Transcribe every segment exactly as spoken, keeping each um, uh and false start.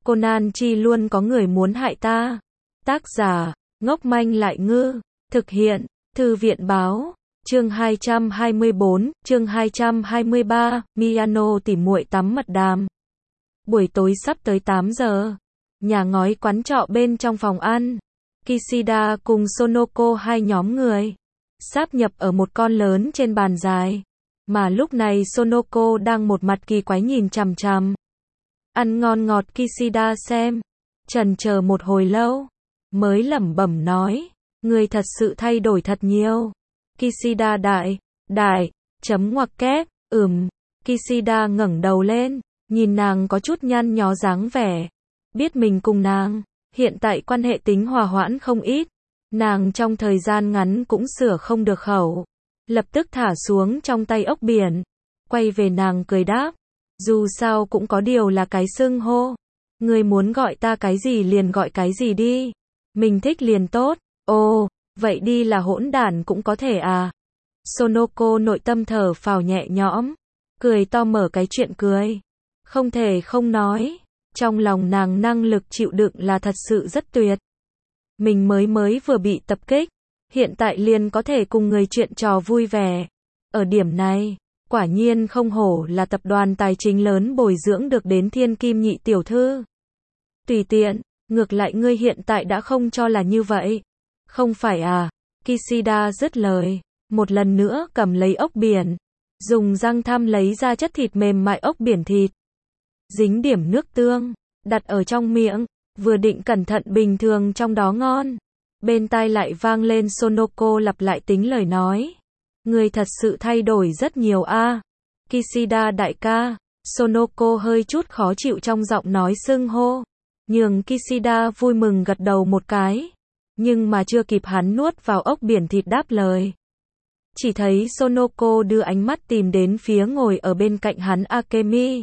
Conan chi luôn có người muốn hại ta. Tác giả, ngốc manh lại ngư. Thực hiện, Thư viện báo. Chương hai trăm hai mươi bốn, chương hai trăm hai mươi ba, Miyano tỉ muội tắm mật đàm. Buổi tối sắp tới tám giờ. Nhà ngói quán trọ bên trong phòng ăn. Kishida cùng Sonoko hai nhóm người. Sáp nhập ở một con lớn trên bàn dài. Mà lúc này Sonoko đang một mặt kỳ quái nhìn chằm chằm. Ăn ngon ngọt Kishida xem. Chần chờ một hồi lâu. Mới lẩm bẩm nói. Người thật sự thay đổi thật nhiều. Kishida đại, đại, chấm ngoặc kép, ừm. Kishida ngẩng đầu lên. Nhìn nàng có chút nhăn nhó dáng vẻ. Biết mình cùng nàng. Hiện tại quan hệ tính hòa hoãn không ít. Nàng trong thời gian ngắn cũng sửa không được khẩu. Lập tức thả xuống trong tay ốc biển. Quay về nàng cười đáp. Dù sao cũng có điều là cái xưng hô. Người muốn gọi ta cái gì liền gọi cái gì đi. Mình thích liền tốt. Ồ, vậy đi là hỗn đản cũng có thể à. Sonoko nội tâm thở phào nhẹ nhõm. Cười to mở cái chuyện cười. Không thể không nói. Trong lòng nàng năng lực chịu đựng là thật sự rất tuyệt. Mình mới mới vừa bị tập kích. Hiện tại liền có thể cùng người chuyện trò vui vẻ. Ở điểm này, quả nhiên không hổ là tập đoàn tài chính lớn bồi dưỡng được đến thiên kim nhị tiểu thư. Tùy tiện, ngược lại ngươi hiện tại đã không cho là như vậy. Không phải à, Kishida dứt lời. Một lần nữa cầm lấy ốc biển. Dùng răng thăm lấy ra chất thịt mềm mại ốc biển thịt. Dính điểm nước tương, đặt ở trong miệng. Vừa định cẩn thận bình thường trong đó ngon. Bên tai lại vang lên Sonoko lặp lại tính lời nói. Người thật sự thay đổi rất nhiều a. À. Kishida đại ca. Sonoko hơi chút khó chịu trong giọng nói xưng hô. Nhường Kishida vui mừng gật đầu một cái. Nhưng mà chưa kịp hắn nuốt vào ốc biển thịt đáp lời. Chỉ thấy Sonoko đưa ánh mắt tìm đến phía ngồi ở bên cạnh hắn Akemi.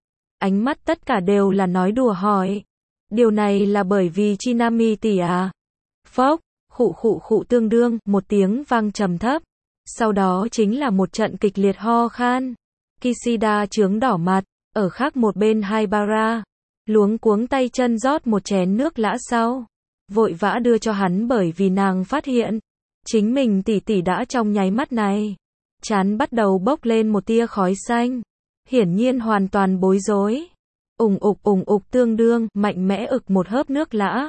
Ánh mắt tất cả đều là nói đùa hỏi. Điều này là bởi vì Chinami tỷ à? Phốc, khụ khụ khụ tương đương, một tiếng vang trầm thấp. Sau đó chính là một trận kịch liệt ho khan. Kishida chướng đỏ mặt, ở khác một bên Haibara. Luống cuống tay chân rót một chén nước lã sau. Vội vã đưa cho hắn bởi vì nàng phát hiện. Chính mình tỷ tỷ đã trong nháy mắt này. Chán bắt đầu bốc lên một tia khói xanh. Hiển nhiên hoàn toàn bối rối. Ùng ục ùng ục tương đương, mạnh mẽ ực một hớp nước lã.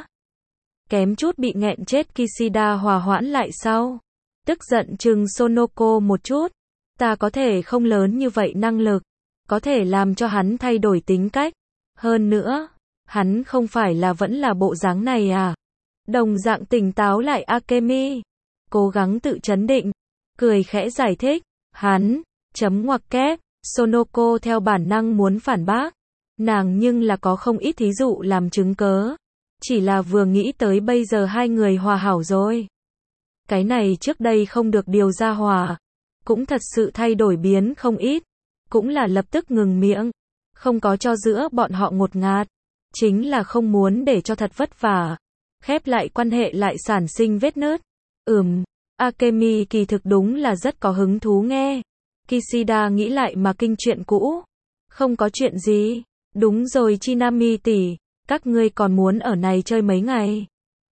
Kém chút bị nghẹn chết Kishida hòa hoãn lại sau. Tức giận chừng Sonoko một chút. Ta có thể không lớn như vậy năng lực. Có thể làm cho hắn thay đổi tính cách. Hơn nữa, hắn không phải là vẫn là bộ dáng này à. Đồng dạng tỉnh táo lại Akemi. Cố gắng tự trấn định. Cười khẽ giải thích. Hắn, chấm ngoặc kép. Sonoko theo bản năng muốn phản bác. Nàng nhưng là có không ít thí dụ làm chứng cớ. Chỉ là vừa nghĩ tới bây giờ hai người hòa hảo rồi. Cái này trước đây không được điều ra hòa. Cũng thật sự thay đổi biến không ít. Cũng là lập tức ngừng miệng. Không có cho giữa bọn họ ngột ngạt. Chính là không muốn để cho thật vất vả. Khép lại quan hệ lại sản sinh vết nứt. Ừm, Akemi kỳ thực đúng là rất có hứng thú nghe. Kishida nghĩ lại mà kinh chuyện cũ. Không có chuyện gì. Đúng rồi Chinami tỷ, các ngươi còn muốn ở này chơi mấy ngày.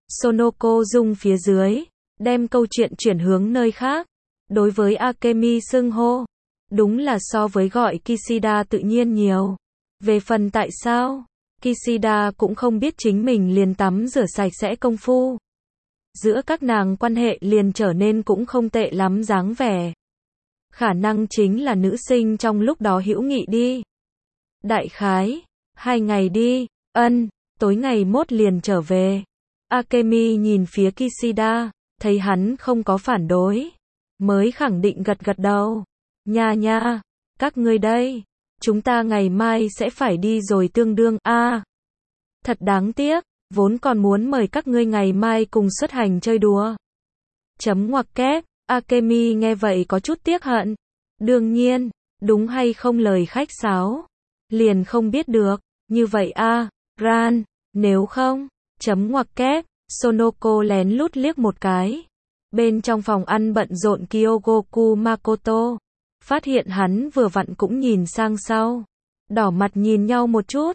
Sonoko rung phía dưới, đem câu chuyện chuyển hướng nơi khác. Đối với Akemi xưng hô, đúng là so với gọi Kishida tự nhiên nhiều. Về phần tại sao, Kishida cũng không biết chính mình liền tắm rửa sạch sẽ công phu. Giữa các nàng quan hệ liền trở nên cũng không tệ lắm dáng vẻ. Khả năng chính là nữ sinh trong lúc đó hữu nghị đi. Đại khái, hai ngày đi, ân, tối ngày mốt liền trở về. Akemi nhìn phía Kishida, thấy hắn không có phản đối. Mới khẳng định gật gật đầu. Nha nha, các ngươi đây, chúng ta ngày mai sẽ phải đi rồi tương đương, a à, thật đáng tiếc, vốn còn muốn mời các ngươi ngày mai cùng xuất hành chơi đùa. Chấm ngoặc kép, Akemi nghe vậy có chút tiếc hận. Đương nhiên, đúng hay không lời khách sáo. Liền không biết được, như vậy a à, Ran, nếu không, chấm ngoặc kép, Sonoko lén lút liếc một cái. Bên trong phòng ăn bận rộn Kyogoku Makoto, phát hiện hắn vừa vặn cũng nhìn sang sau. Đỏ mặt nhìn nhau một chút,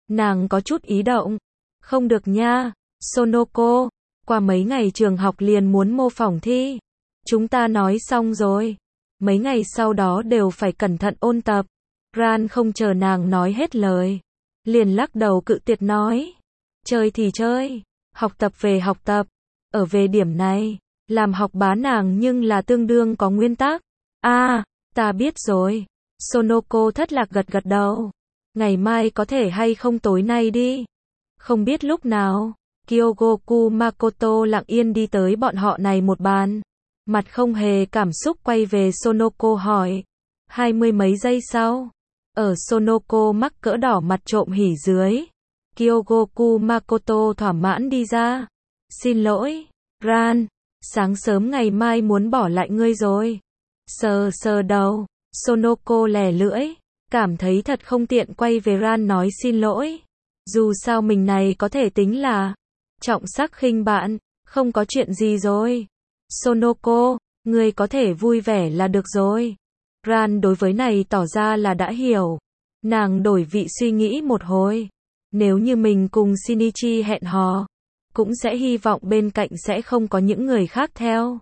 Nàng có chút ý động. Không được nha, Sonoko, qua mấy ngày trường học liền muốn mô phỏng thi. Chúng ta nói xong rồi. Mấy ngày sau đó đều phải cẩn thận ôn tập. Ran không chờ nàng nói hết lời. Liền lắc đầu cự tuyệt nói. Chơi thì chơi, học tập về học tập. Ở về điểm này, làm học bá nàng nhưng là tương đương có nguyên tắc. A, à, ta biết rồi. Sonoko thất lạc gật gật đầu. Ngày mai có thể hay không tối nay đi. Không biết lúc nào, Kyogoku Makoto lặng yên đi tới bọn họ này một bàn. Mặt không hề cảm xúc quay về Sonoko hỏi. Hai mươi mấy giây sau, ở Sonoko mắc cỡ đỏ mặt trộm hỉ dưới, Kyogoku Makoto thỏa mãn đi ra. Xin lỗi, Ran, sáng sớm ngày mai muốn bỏ lại ngươi rồi. Sờ sờ đầu, Sonoko lẻ lưỡi, cảm thấy thật không tiện quay về Ran nói xin lỗi. Dù sao mình này có thể tính là trọng sắc khinh bạn, không có chuyện gì rồi. Sonoko, ngươi có thể vui vẻ là được rồi. Ran đối với này tỏ ra là đã hiểu. Nàng đổi vị suy nghĩ một hồi. Nếu như mình cùng Shinichi hẹn hò, cũng sẽ hy vọng bên cạnh sẽ không có những người khác theo.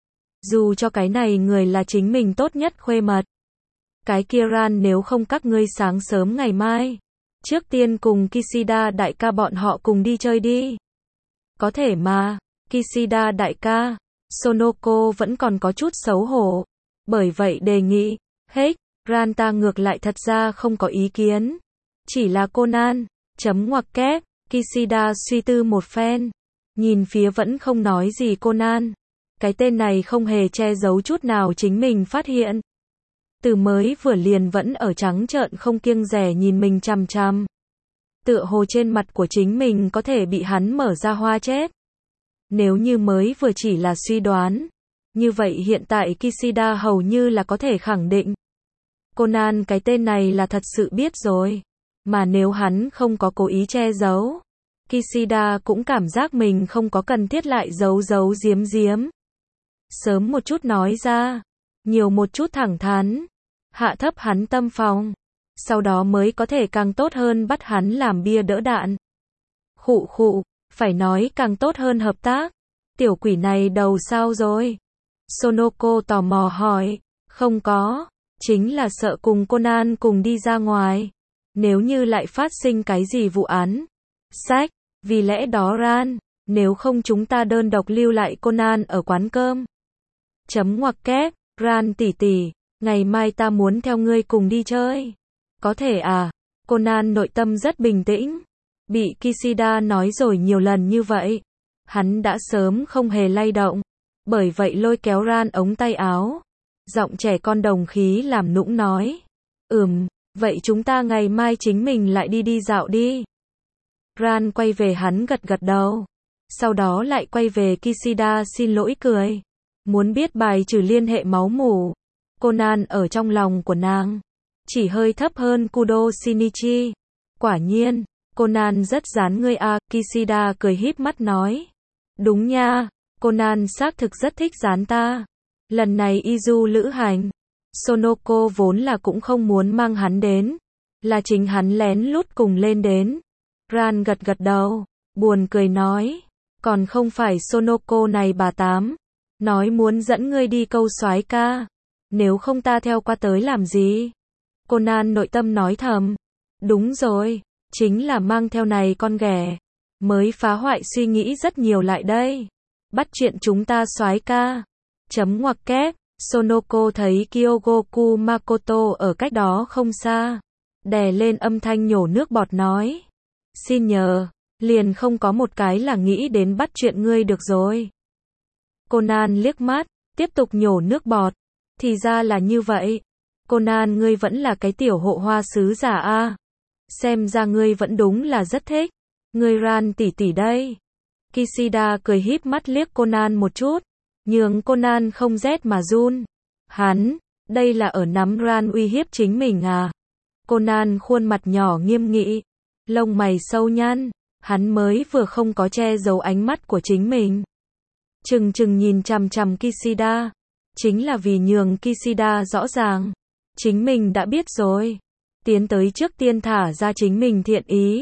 Dù cho cái này người là chính mình tốt nhất khuê mật. Cái kia Ran, nếu không các ngươi sáng sớm ngày mai, trước tiên cùng Kishida đại ca bọn họ cùng đi chơi đi. Có thể mà, Kishida đại ca. Sonoko vẫn còn có chút xấu hổ. Bởi vậy đề nghị, hết, Ran ta ngược lại thật ra không có ý kiến. Chỉ là Conan, chấm ngoặc kép, Kishida suy tư một phen. Nhìn phía vẫn không nói gì Conan. Cái tên này không hề che giấu chút nào chính mình phát hiện. Từ mới vừa liền vẫn ở trắng trợn không kiêng dè nhìn mình chằm chằm. Tựa hồ trên mặt của chính mình có thể bị hắn mở ra hoa chết. Nếu như mới vừa chỉ là suy đoán, như vậy hiện tại Kishida hầu như là có thể khẳng định. Conan cái tên này là thật sự biết rồi. Mà nếu hắn không có cố ý che giấu, Kishida cũng cảm giác mình không có cần thiết lại giấu giấu giếm giếm. Sớm một chút nói ra, nhiều một chút thẳng thắn, hạ thấp hắn tâm phòng. Sau đó mới có thể càng tốt hơn bắt hắn làm bia đỡ đạn. Khụ khụ, phải nói càng tốt hơn hợp tác. Tiểu quỷ này đầu sao rồi? Sonoko tò mò hỏi. Không có, chính là sợ cùng Conan cùng đi ra ngoài. Nếu như lại phát sinh cái gì vụ án. Sách, vì lẽ đó Ran, nếu không chúng ta đơn độc lưu lại Conan ở quán cơm. Chấm ngoặc kép, Ran tỷ tỷ, ngày mai ta muốn theo ngươi cùng đi chơi. Có thể à? Conan nội tâm rất bình tĩnh. Bị Kishida nói rồi nhiều lần như vậy, hắn đã sớm không hề lay động. Bởi vậy lôi kéo Ran ống tay áo, giọng trẻ con đồng khí làm nũng nói. Ừm, vậy chúng ta ngày mai chính mình lại đi đi dạo đi. Ran quay về hắn gật gật đầu. Sau đó lại quay về Kishida xin lỗi cười. Muốn biết bài trừ liên hệ máu mủ. Conan ở trong lòng của nàng chỉ hơi thấp hơn Kudo Shinichi. Quả nhiên, Conan rất dán ngươi à, Kishida cười híp mắt nói. Đúng nha, Conan xác thực rất thích dán ta. Lần này y du lữ hành, Sonoko vốn là cũng không muốn mang hắn đến. Là chính hắn lén lút cùng lên đến. Ran gật gật đầu, buồn cười nói. Còn không phải Sonoko này bà tám. Nói muốn dẫn ngươi đi câu soái ca. Nếu không ta theo qua tới làm gì? Conan nội tâm nói thầm. Đúng rồi, chính là mang theo này con ghẻ. Mới phá hoại suy nghĩ rất nhiều lại đây. Bắt chuyện chúng ta soái ca. Chấm ngoặc kép, Sonoko thấy Kyogoku Makoto ở cách đó không xa. Đè lên âm thanh nhổ nước bọt nói. Xin nhờ, liền không có một cái là nghĩ đến bắt chuyện ngươi được rồi. Conan liếc mắt, tiếp tục nhổ nước bọt. Thì ra là như vậy. Conan ngươi vẫn là cái tiểu hộ hoa sứ giả a. Xem ra ngươi vẫn đúng là rất thích. Ngươi Ran tỷ tỷ đây. Kishida cười híp mắt liếc Conan một chút. Nhường Conan không rét mà run. Hắn, đây là ở nắm Ran uy hiếp chính mình à. Conan khuôn mặt nhỏ nghiêm nghị. Lông mày sâu nhăn. Hắn mới vừa không có che giấu ánh mắt của chính mình. Chừng chừng nhìn chằm chằm Kishida. Chính là vì nhường Kishida rõ ràng. Chính mình đã biết rồi. Tiến tới trước tiên thả ra chính mình thiện ý.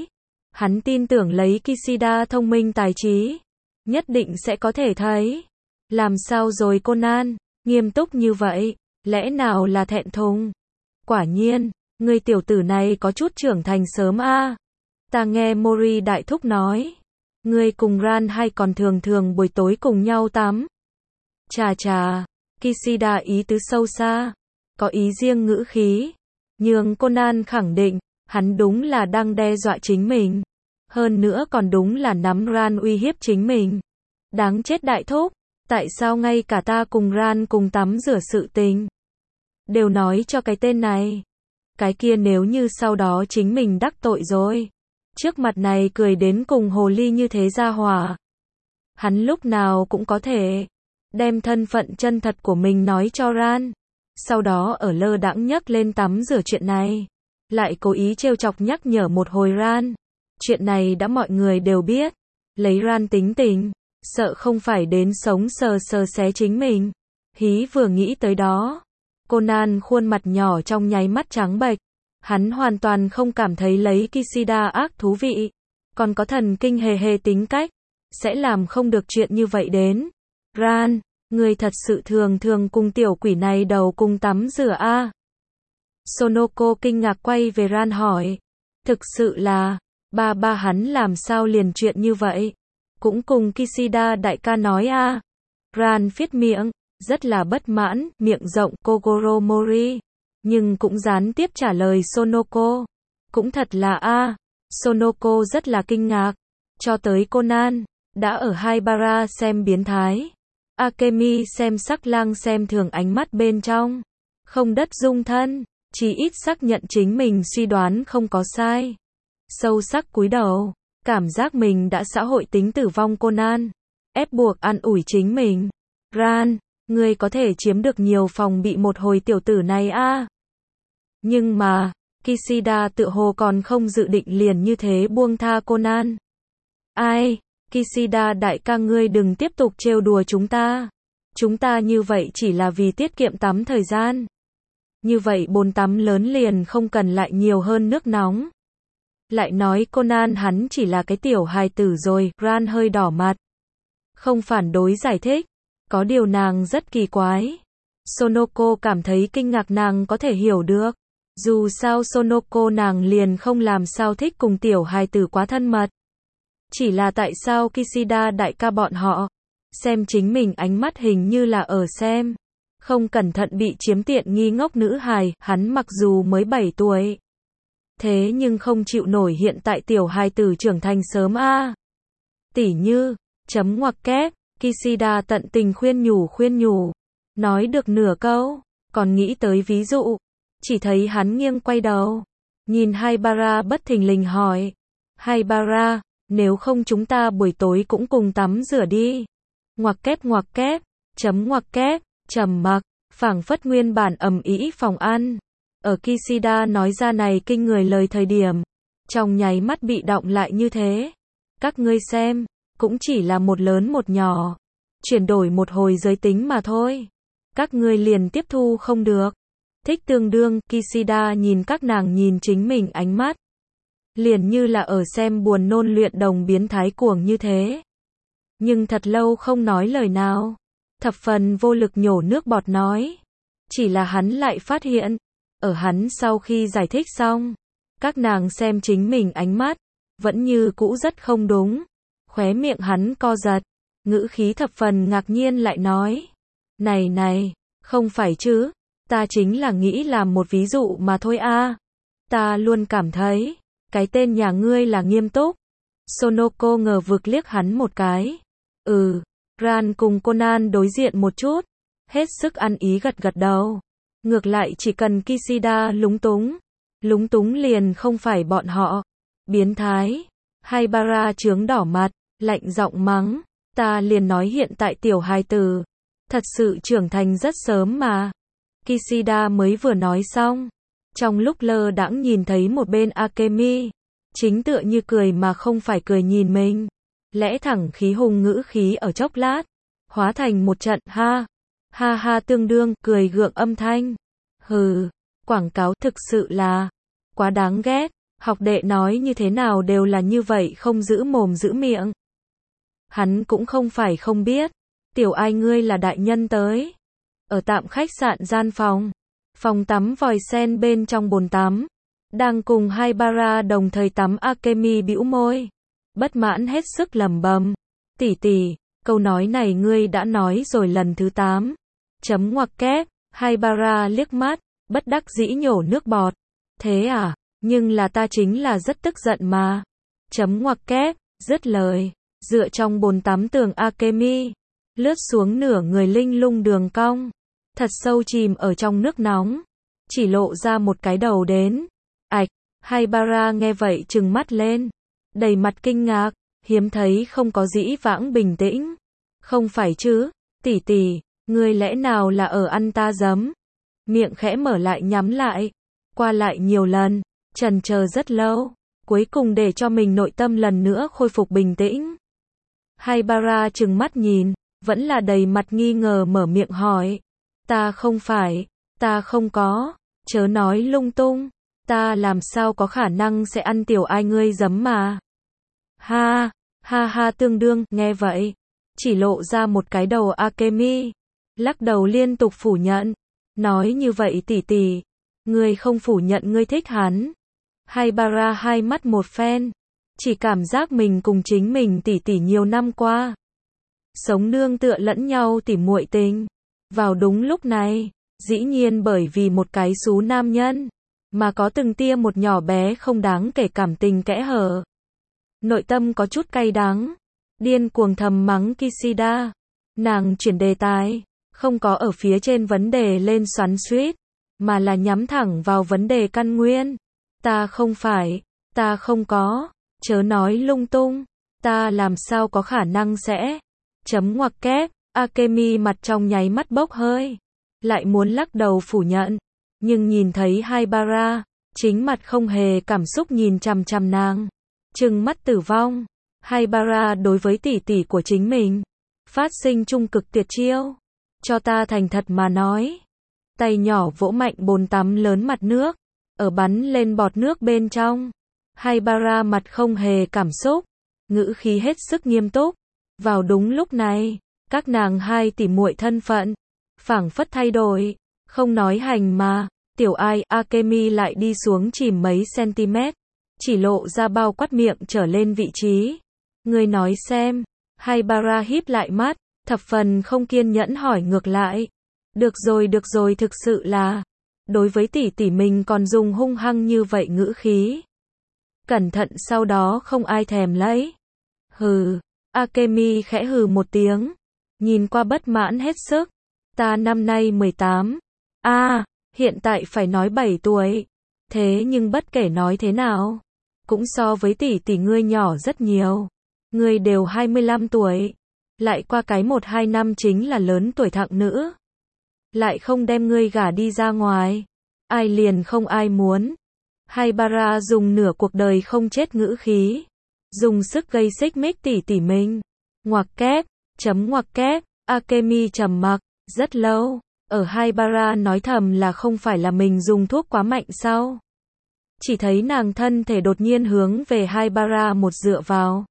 Hắn tin tưởng lấy Kishida thông minh tài trí, nhất định sẽ có thể thấy. Làm sao rồi Conan, nghiêm túc như vậy, lẽ nào là thẹn thùng? Quả nhiên, người tiểu tử này có chút trưởng thành sớm a. À. Ta nghe Mori đại thúc nói, ngươi cùng Ran hay còn thường thường buổi tối cùng nhau tắm. Chà chà, Kishida ý tứ sâu xa, có ý riêng ngữ khí, nhưng Conan khẳng định, hắn đúng là đang đe dọa chính mình. Hơn nữa còn đúng là nắm Ran uy hiếp chính mình. Đáng chết đại thúc, tại sao ngay cả ta cùng Ran cùng tắm rửa sự tình đều nói cho cái tên này. Cái kia nếu như sau đó chính mình đắc tội rồi. Trước mặt này cười đến cùng hồ ly như thế ra hỏa. Hắn lúc nào cũng có thể đem thân phận chân thật của mình nói cho Ran. Sau đó ở lơ đãng nhắc lên tắm rửa chuyện này. Lại cố ý trêu chọc nhắc nhở một hồi Ran. Chuyện này đã mọi người đều biết. Lấy Ran tính tình, sợ không phải đến sống sờ sờ xé chính mình. Hí vừa nghĩ tới đó, Conan khuôn mặt nhỏ trong nháy mắt trắng bệch. Hắn hoàn toàn không cảm thấy lấy Kishida ác thú vị. Còn có thần kinh hề hề tính cách, sẽ làm không được chuyện như vậy đến. Ran, người thật sự thường thường cùng tiểu quỷ này đầu cùng tắm rửa a. À? Sonoko kinh ngạc quay về Ran hỏi. Thực sự là, ba ba hắn làm sao liền chuyện như vậy? Cũng cùng Kishida đại ca nói a. À? Ran phiết miệng, rất là bất mãn, miệng rộng Kogoro Mori. Nhưng cũng gián tiếp trả lời Sonoko. Cũng thật là a. À. Sonoko rất là kinh ngạc. Cho tới Conan, đã ở Haibara xem biến thái. Akemi xem sắc lang xem thường ánh mắt bên trong. Không đất dung thân, chỉ ít xác nhận chính mình suy đoán không có sai. Sâu sắc cúi đầu, cảm giác mình đã xã hội tính tử vong Conan. Ép buộc an ủi chính mình. Ran, ngươi có thể chiếm được nhiều phòng bị một hồi tiểu tử này a. À? Nhưng mà, Kishida tự hồ còn không dự định liền như thế buông tha Conan. Ai, Kishida đại ca ngươi đừng tiếp tục trêu đùa chúng ta. Chúng ta như vậy chỉ là vì tiết kiệm tắm thời gian. Như vậy bồn tắm lớn liền không cần lại nhiều hơn nước nóng. Lại nói Conan hắn chỉ là cái tiểu hài tử rồi, Ran hơi đỏ mặt. Không phản đối giải thích. Có điều nàng rất kỳ quái. Sonoko cảm thấy kinh ngạc nàng có thể hiểu được. Dù sao Sonoko nàng liền không làm sao thích cùng tiểu hài tử quá thân mật. Chỉ là tại sao Kishida đại ca bọn họ xem chính mình ánh mắt hình như là ở xem. Không cẩn thận bị chiếm tiện nghi ngốc nữ hài, hắn mặc dù mới bảy tuổi. Thế nhưng không chịu nổi hiện tại tiểu hài tử trưởng thành sớm a. À. Tỉ như, chấm ngoặc kép, Kishida tận tình khuyên nhủ khuyên nhủ. Nói được nửa câu, còn nghĩ tới ví dụ. Chỉ thấy hắn nghiêng quay đầu. Nhìn Haibara bất thình lình hỏi. Haibara, nếu không chúng ta buổi tối cũng cùng tắm rửa đi. Ngoặc kép ngoặc kép, chấm ngoặc kép, trầm mặc, phảng phất nguyên bản ầm ĩ phòng ăn. Ở Kishida nói ra này kinh người lời thời điểm. Trong nháy mắt bị động lại như thế. Các ngươi xem, cũng chỉ là một lớn một nhỏ. Chuyển đổi một hồi giới tính mà thôi. Các ngươi liền tiếp thu không được. Thích tương đương, Kishida nhìn các nàng nhìn chính mình ánh mắt. Liền như là ở xem buồn nôn luyện đồng biến thái cuồng như thế. Nhưng thật lâu không nói lời nào. Thập phần vô lực nhổ nước bọt nói. Chỉ là hắn lại phát hiện. Ở hắn sau khi giải thích xong. Các nàng xem chính mình ánh mắt. Vẫn như cũ rất không đúng. Khóe miệng hắn co giật. Ngữ khí thập phần ngạc nhiên lại nói. Này này, không phải chứ. Ta chính là nghĩ làm một ví dụ mà thôi a. À. Ta luôn cảm thấy. Cái tên nhà ngươi là nghiêm túc. Sonoko ngờ vực liếc hắn một cái. Ừ, Ran cùng Conan đối diện một chút. Hết sức ăn ý gật gật đầu. Ngược lại chỉ cần Kishida lúng túng. Lúng túng liền không phải bọn họ. Biến thái. Haibara trướng đỏ mặt, lạnh giọng mắng. Ta liền nói hiện tại tiểu hài tử. Thật sự trưởng thành rất sớm mà. Kishida mới vừa nói xong. Trong lúc lơ đãng nhìn thấy một bên Akemi. Chính tựa như cười mà không phải cười nhìn mình. Lẽ thẳng khí hùng ngữ khí ở chốc lát. Hóa thành một trận ha. Ha ha tương đương cười gượng âm thanh. Hừ. Quảng cáo thực sự là quá đáng ghét. Học đệ nói như thế nào đều là như vậy không giữ mồm giữ miệng. Hắn cũng không phải không biết. Tiểu Ai ngươi là đại nhân tới. Ở tạm khách sạn gian phòng. Phòng tắm vòi sen bên trong bồn tắm. Đang cùng Haibara đồng thời tắm Akemi bĩu môi. Bất mãn hết sức lẩm bẩm. Tỷ tỷ, câu nói này ngươi đã nói rồi lần thứ tám. Chấm ngoặc kép. Haibara liếc mắt, bất đắc dĩ nhổ nước bọt. Thế à, nhưng là ta chính là rất tức giận mà. Chấm ngoặc kép, dứt lời. Dựa trong bồn tắm tường Akemi. Lướt xuống nửa người linh lung đường cong. Thật sâu chìm ở trong nước nóng. Chỉ lộ ra một cái đầu đến. Ạch, Haibara nghe vậy trừng mắt lên. Đầy mặt kinh ngạc, hiếm thấy không có dĩ vãng bình tĩnh. Không phải chứ, tỷ tỷ, ngươi lẽ nào là ở ăn ta giấm? Miệng khẽ mở lại nhắm lại. Qua lại nhiều lần, chần chờ rất lâu. Cuối cùng để cho mình nội tâm lần nữa khôi phục bình tĩnh. Haibara trừng mắt nhìn, vẫn là đầy mặt nghi ngờ mở miệng hỏi. Ta không phải, ta không có, chớ nói lung tung, ta làm sao có khả năng sẽ ăn Tiểu Ai ngươi giấm mà. Ha, ha ha tương đương, nghe vậy, chỉ lộ ra một cái đầu Akemi, lắc đầu liên tục phủ nhận, nói như vậy tỷ tỷ, ngươi không phủ nhận ngươi thích hắn. Haibara hai mắt một phen, chỉ cảm giác mình cùng chính mình tỷ tỷ nhiều năm qua. Sống nương tựa lẫn nhau tỉ muội tình. Vào đúng lúc này, dĩ nhiên bởi vì một cái xú nam nhân, mà có từng tia một nhỏ bé không đáng kể cảm tình kẽ hở. Nội tâm có chút cay đắng, điên cuồng thầm mắng Kishida. Nàng chuyển đề tài, không có ở phía trên vấn đề lên xoắn xuýt, mà là nhắm thẳng vào vấn đề căn nguyên. Ta không phải, ta không có, chớ nói lung tung, ta làm sao có khả năng sẽ. Chấm ngoặc kép, Akemi mặt trong nháy mắt bốc hơi, lại muốn lắc đầu phủ nhận, nhưng nhìn thấy Haibara, chính mặt không hề cảm xúc nhìn chằm chằm nàng, trừng mắt tử vong. Haibara đối với tỷ tỷ của chính mình, phát sinh trung cực tuyệt chiêu, cho ta thành thật mà nói. Tay nhỏ vỗ mạnh bồn tắm lớn mặt nước, ở bắn lên bọt nước bên trong. Haibara mặt không hề cảm xúc, ngữ khí hết sức nghiêm túc. Vào đúng lúc này, các nàng hai tỷ muội thân phận, phảng phất thay đổi, không nói hành mà, Tiểu Ai, Akemi lại đi xuống chìm mấy cm, chỉ lộ ra bao quát miệng trở lên vị trí. Ngươi nói xem, Haibara híp lại mắt, thập phần không kiên nhẫn hỏi ngược lại. Được rồi được rồi thực sự là, đối với tỷ tỷ mình còn dùng hung hăng như vậy ngữ khí. Cẩn thận sau đó không ai thèm lấy. Hừ. Akemi khẽ hừ một tiếng, nhìn qua bất mãn hết sức. Ta năm nay mười tám. A, à, hiện tại phải nói bảy tuổi. Thế nhưng bất kể nói thế nào, cũng so với tỷ tỷ ngươi nhỏ rất nhiều. Ngươi đều hai mươi lăm tuổi, lại qua cái một hai năm chính là lớn tuổi thặng nữ. Lại không đem ngươi gả đi ra ngoài, ai liền không ai muốn. Haibara dùng nửa cuộc đời không chết ngữ khí, dùng sức gây xích mích tỷ tỷ mình. Ngoặc kép, chấm ngoặc kép, Akemi trầm mặc, rất lâu, ở Haibara nói thầm là không phải là mình dùng thuốc quá mạnh sao. Chỉ thấy nàng thân thể đột nhiên hướng về Haibara một dựa vào.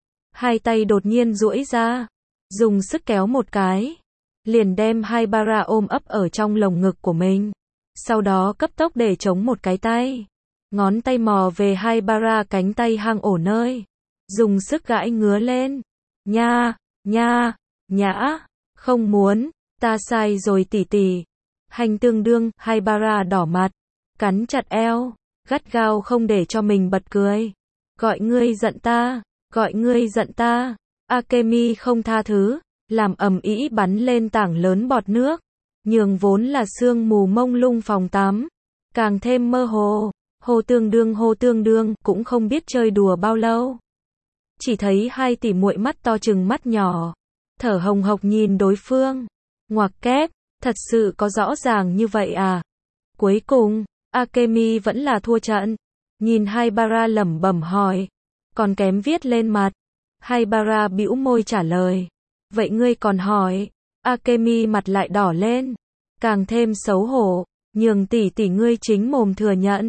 Hai tay đột nhiên duỗi ra, dùng sức kéo một cái, liền đem Haibara ôm ấp ở trong lồng ngực của mình. Sau đó cấp tốc để chống một cái tay. Ngón tay mò về Haibara cánh tay hang ổ nơi. Dùng sức gãi ngứa lên. Nha, nha, nhã, không muốn, ta sai rồi tỷ tỷ. Hành tương đương, Haibara đỏ mặt, cắn chặt eo, gắt gao không để cho mình bật cười. Gọi ngươi giận ta, gọi ngươi giận ta. Akemi không tha thứ, làm ầm ĩ bắn lên tảng lớn bọt nước, nhường vốn là sương mù mông lung phòng tắm, càng thêm mơ hồ. Hồ tương đương hồ tương đương, cũng không biết chơi đùa bao lâu. Chỉ thấy hai tỷ muội mắt to trừng mắt nhỏ, thở hồng hộc nhìn đối phương. Ngoặc kép, thật sự có rõ ràng như vậy à? Cuối cùng, Akemi vẫn là thua trận. Nhìn Haibara lẩm bẩm hỏi, còn kém viết lên mặt. Haibara bĩu môi trả lời, vậy ngươi còn hỏi? Akemi mặt lại đỏ lên, càng thêm xấu hổ, nhường tỷ tỷ ngươi chính mồm thừa nhận.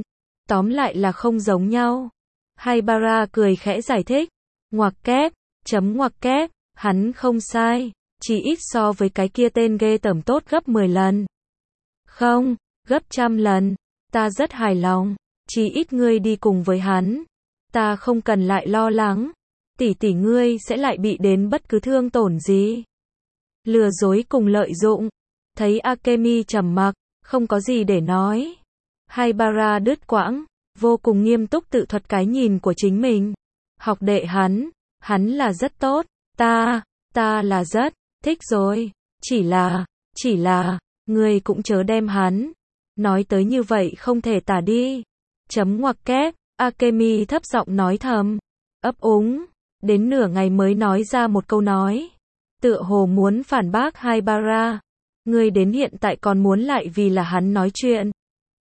Tóm lại là không giống nhau. Haibara cười khẽ giải thích. Ngoặc kép, chấm ngoặc kép, hắn không sai, chỉ ít so với cái kia tên ghê tởm tốt gấp mười lần. Không, gấp trăm lần, ta rất hài lòng, chỉ ít ngươi đi cùng với hắn. Ta không cần lại lo lắng, tỷ tỷ ngươi sẽ lại bị đến bất cứ thương tổn gì. Lừa dối cùng lợi dụng. Thấy Akemi trầm mặc, không có gì để nói. Haibara đứt quãng, vô cùng nghiêm túc tự thuật cái nhìn của chính mình. Học đệ hắn, hắn là rất tốt, ta, ta là rất, thích rồi, chỉ là, chỉ là, ngươi cũng chớ đem hắn. Nói tới như vậy không thể tả đi. Chấm ngoặc kép, Akemi thấp giọng nói thầm, ấp úng, đến nửa ngày mới nói ra một câu nói. Tựa hồ muốn phản bác Haibara. Ngươi đến hiện tại còn muốn lại vì là hắn nói chuyện.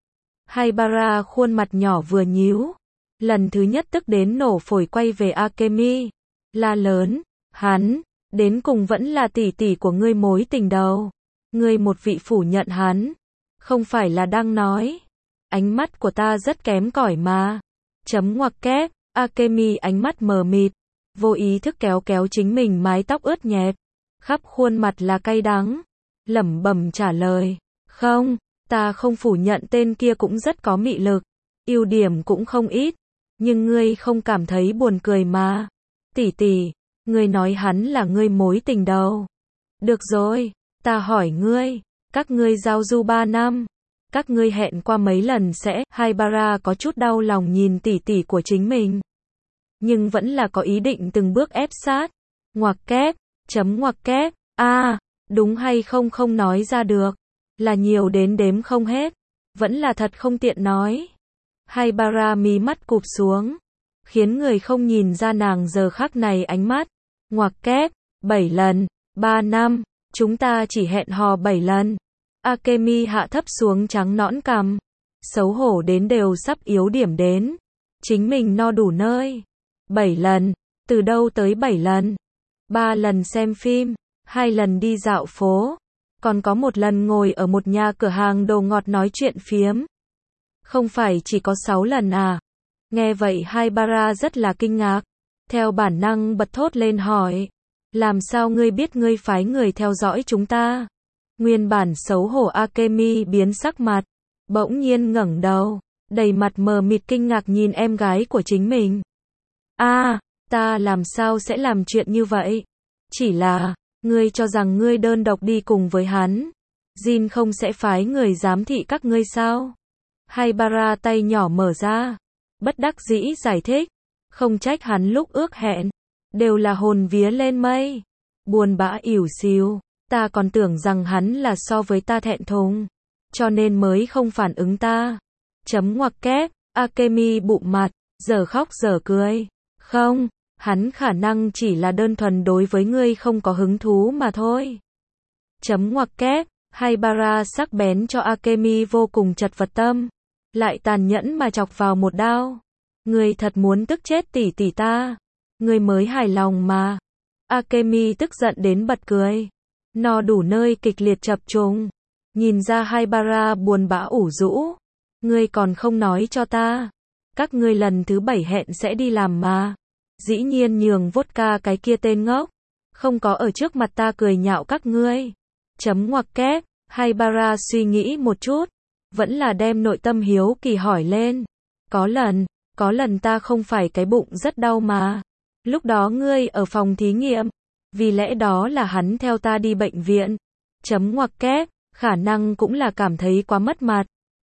Haibara khuôn mặt nhỏ vừa nhíu. Lần thứ nhất tức đến nổ phổi quay về Akemi. La lớn, hắn, đến cùng vẫn là tỷ tỷ của ngươi mối tình đầu. Ngươi một vị phủ nhận hắn. Không phải là đang nói. Ánh mắt của ta rất kém cỏi mà. Chấm ngoặc kép, Akemi ánh mắt mờ mịt. Vô ý thức kéo kéo chính mình mái tóc ướt nhẹp. Khắp khuôn mặt là cay đắng. Lẩm bẩm trả lời. Không, ta không phủ nhận tên kia cũng rất có mị lực. Ưu điểm cũng không ít. Nhưng ngươi không cảm thấy buồn cười mà. Tỷ tỷ, ngươi nói hắn là ngươi mối tình đầu. Được rồi, ta hỏi ngươi. Các ngươi giao du ba năm. Các ngươi hẹn qua mấy lần sẽ. Haibara có chút đau lòng nhìn tỷ tỷ của chính mình. Nhưng vẫn là có ý định từng bước ép sát. Ngoặc kép, chấm ngoặc kép, a à, đúng hay không không nói ra được. Là nhiều đến đếm không hết. Vẫn là thật không tiện nói. Haibara mí mắt cụp xuống. Khiến người không nhìn ra nàng giờ khắc này ánh mắt. Ngoặc kép, bảy lần, ba năm, chúng ta chỉ hẹn hò bảy lần. Akemi hạ thấp xuống trắng nõn cằm. Xấu hổ đến đều sắp yếu điểm đến. Chính mình no đủ nơi. Bảy lần, từ đâu tới bảy lần? Ba lần xem phim, hai lần đi dạo phố, còn có một lần ngồi ở một nhà cửa hàng đồ ngọt nói chuyện phiếm. Không phải chỉ có sáu lần à? Nghe vậy Haibara rất là kinh ngạc. Theo bản năng bật thốt lên hỏi. Làm sao ngươi biết ngươi phái người theo dõi chúng ta? Nguyên bản xấu hổ Akemi biến sắc mặt. Bỗng nhiên ngẩng đầu. Đầy mặt mờ mịt kinh ngạc nhìn em gái của chính mình. a à, ta làm sao sẽ làm chuyện như vậy? Chỉ là, ngươi cho rằng ngươi đơn độc đi cùng với hắn. Jin không sẽ phái người giám thị các ngươi sao? Haibara tay nhỏ mở ra. Bất đắc dĩ giải thích. Không trách hắn lúc ước hẹn. Đều là hồn vía lên mây. Buồn bã ỉu xìu. Ta còn tưởng rằng hắn là so với ta thẹn thùng. Cho nên mới không phản ứng ta. Chấm ngoặc kép, Akemi bụm mặt, giờ khóc giờ cười. Không, hắn khả năng chỉ là đơn thuần đối với ngươi không có hứng thú mà thôi. Chấm ngoặc kép, Haibara sắc bén cho Akemi vô cùng chật vật tâm. Lại tàn nhẫn mà chọc vào một đao. Ngươi thật muốn tức chết tỷ tỷ ta. Ngươi mới hài lòng mà. Akemi tức giận đến bật cười. No đủ nơi kịch liệt chập trùng. Nhìn ra Haibara buồn bã ủ rũ. Ngươi còn không nói cho ta. Các ngươi lần thứ bảy hẹn sẽ đi làm mà. Dĩ nhiên nhường vodka cái kia tên ngốc. Không có ở trước mặt ta cười nhạo các ngươi. Chấm ngoặc kép, Haibara suy nghĩ một chút. Vẫn là đem nội tâm hiếu kỳ hỏi lên. Có lần, có lần ta không phải cái bụng rất đau mà. Lúc đó ngươi ở phòng thí nghiệm. Vì lẽ đó là hắn theo ta đi bệnh viện. Chấm ngoặc kép, khả năng cũng là cảm thấy quá mất mặt.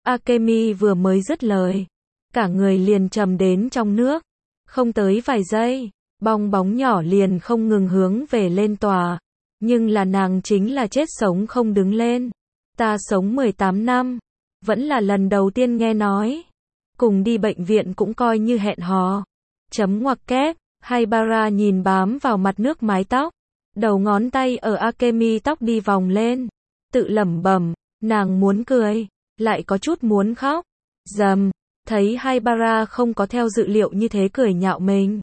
Akemi vừa mới dứt lời. Cả người liền trầm đến trong nước. Không tới vài giây, bong bóng nhỏ liền không ngừng hướng về lên tòa. Nhưng là nàng chính là chết sống không đứng lên. Ta sống mười tám năm. Vẫn là lần đầu tiên nghe nói. Cùng đi bệnh viện cũng coi như hẹn hò. Chấm ngoặc kép, Haibara nhìn bám vào mặt nước mái tóc. Đầu ngón tay ở Akemi tóc đi vòng lên. Tự lẩm bẩm, nàng muốn cười, lại có chút muốn khóc. Dầm, thấy Haibara không có theo dự liệu như thế cười nhạo mình.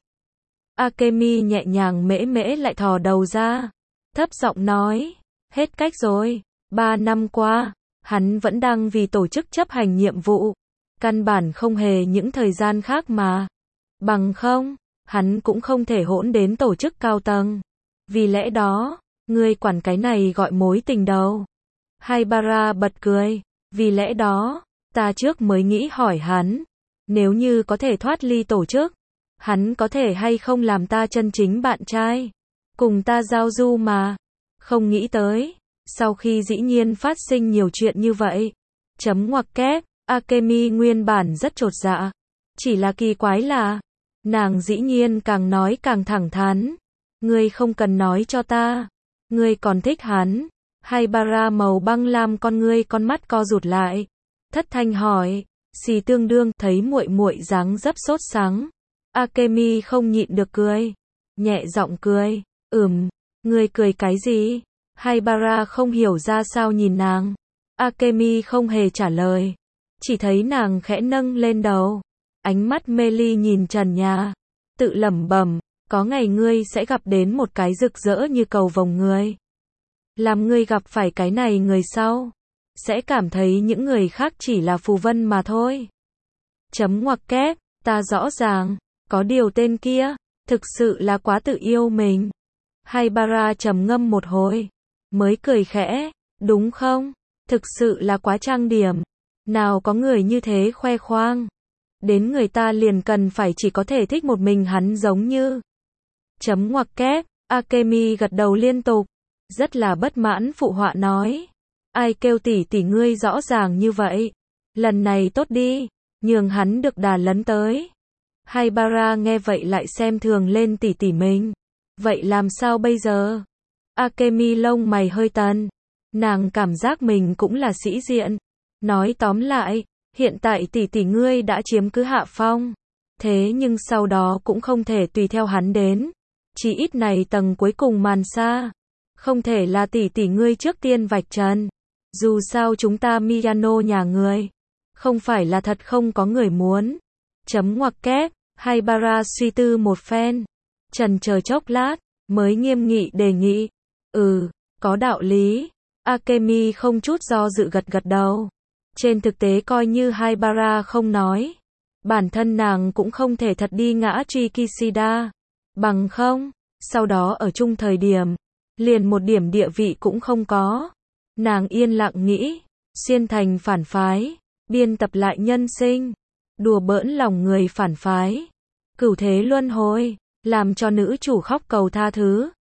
Akemi nhẹ nhàng mễ mễ lại thò đầu ra. Thấp giọng nói, hết cách rồi. Ba năm qua, hắn vẫn đang vì tổ chức chấp hành nhiệm vụ. Căn bản không hề những thời gian khác mà. Bằng không, hắn cũng không thể hỗn đến tổ chức cao tầng. Vì lẽ đó, ngươi quản cái này gọi mối tình đâu. Haibara bật cười. Vì lẽ đó, ta trước mới nghĩ hỏi hắn. Nếu như có thể thoát ly tổ chức, hắn có thể hay không làm ta chân chính bạn trai. Cùng ta giao du mà. Không nghĩ tới. Sau khi dĩ nhiên phát sinh nhiều chuyện như vậy. Chấm ngoặc kép. Akemi nguyên bản rất chột dạ. Chỉ là kỳ quái là, nàng dĩ nhiên càng nói càng thẳng thắn. Ngươi không cần nói cho ta. Ngươi còn thích hắn. Haibara màu băng lam con ngươi con mắt co rụt lại. Thất thanh hỏi. Xì tương đương thấy muội muội dáng dấp sốt sắng. Akemi không nhịn được cười. Nhẹ giọng cười. Ừm, ngươi cười cái gì? Haibara không hiểu ra sao nhìn nàng. Akemi không hề trả lời. Chỉ thấy nàng khẽ nâng lên đầu. Ánh mắt mê ly nhìn trần nhà. Tự lẩm bẩm, có ngày ngươi sẽ gặp đến một cái rực rỡ như cầu vồng người. Làm ngươi gặp phải cái này người sau. Sẽ cảm thấy những người khác chỉ là phù vân mà thôi. Chấm ngoặc kép, ta rõ ràng, có điều tên kia, thực sự là quá tự yêu mình. Haibara trầm ngâm một hồi, mới cười khẽ, đúng không? Thực sự là quá trang điểm. Nào có người như thế khoe khoang. Đến người ta liền cần phải chỉ có thể thích một mình hắn giống như. Chấm ngoặc kép, Akemi gật đầu liên tục. Rất là bất mãn phụ họa nói. Ai kêu tỷ tỷ ngươi rõ ràng như vậy. Lần này tốt đi, nhường hắn được đà lấn tới. Haibara nghe vậy lại xem thường lên tỷ tỷ mình. Vậy làm sao bây giờ? Akemi lông mày hơi tần. Nàng cảm giác mình cũng là sĩ diện. Nói tóm lại, hiện tại tỷ tỷ ngươi đã chiếm cứ hạ phong. Thế nhưng sau đó cũng không thể tùy theo hắn đến. Chỉ ít này tầng cuối cùng màn xa. Không thể là tỷ tỷ ngươi trước tiên vạch trần. Dù sao chúng ta Miyano nhà ngươi. Không phải là thật không có người muốn. Chấm ngoặc kép, Haibara suy tư một phen. Trần chờ chốc lát, mới nghiêm nghị đề nghị. Ừ, có đạo lý. Akemi không chút do dự gật gật đầu. Trên thực tế coi như Haibara không nói. Bản thân nàng cũng không thể thật đi ngã truy Kishida. Bằng không, sau đó ở chung thời điểm, liền một điểm địa vị cũng không có. Nàng yên lặng nghĩ, xuyên thành phản phái, biên tập lại nhân sinh, đùa bỡn lòng người phản phái, cửu thế luân hồi, làm cho nữ chủ khóc cầu tha thứ.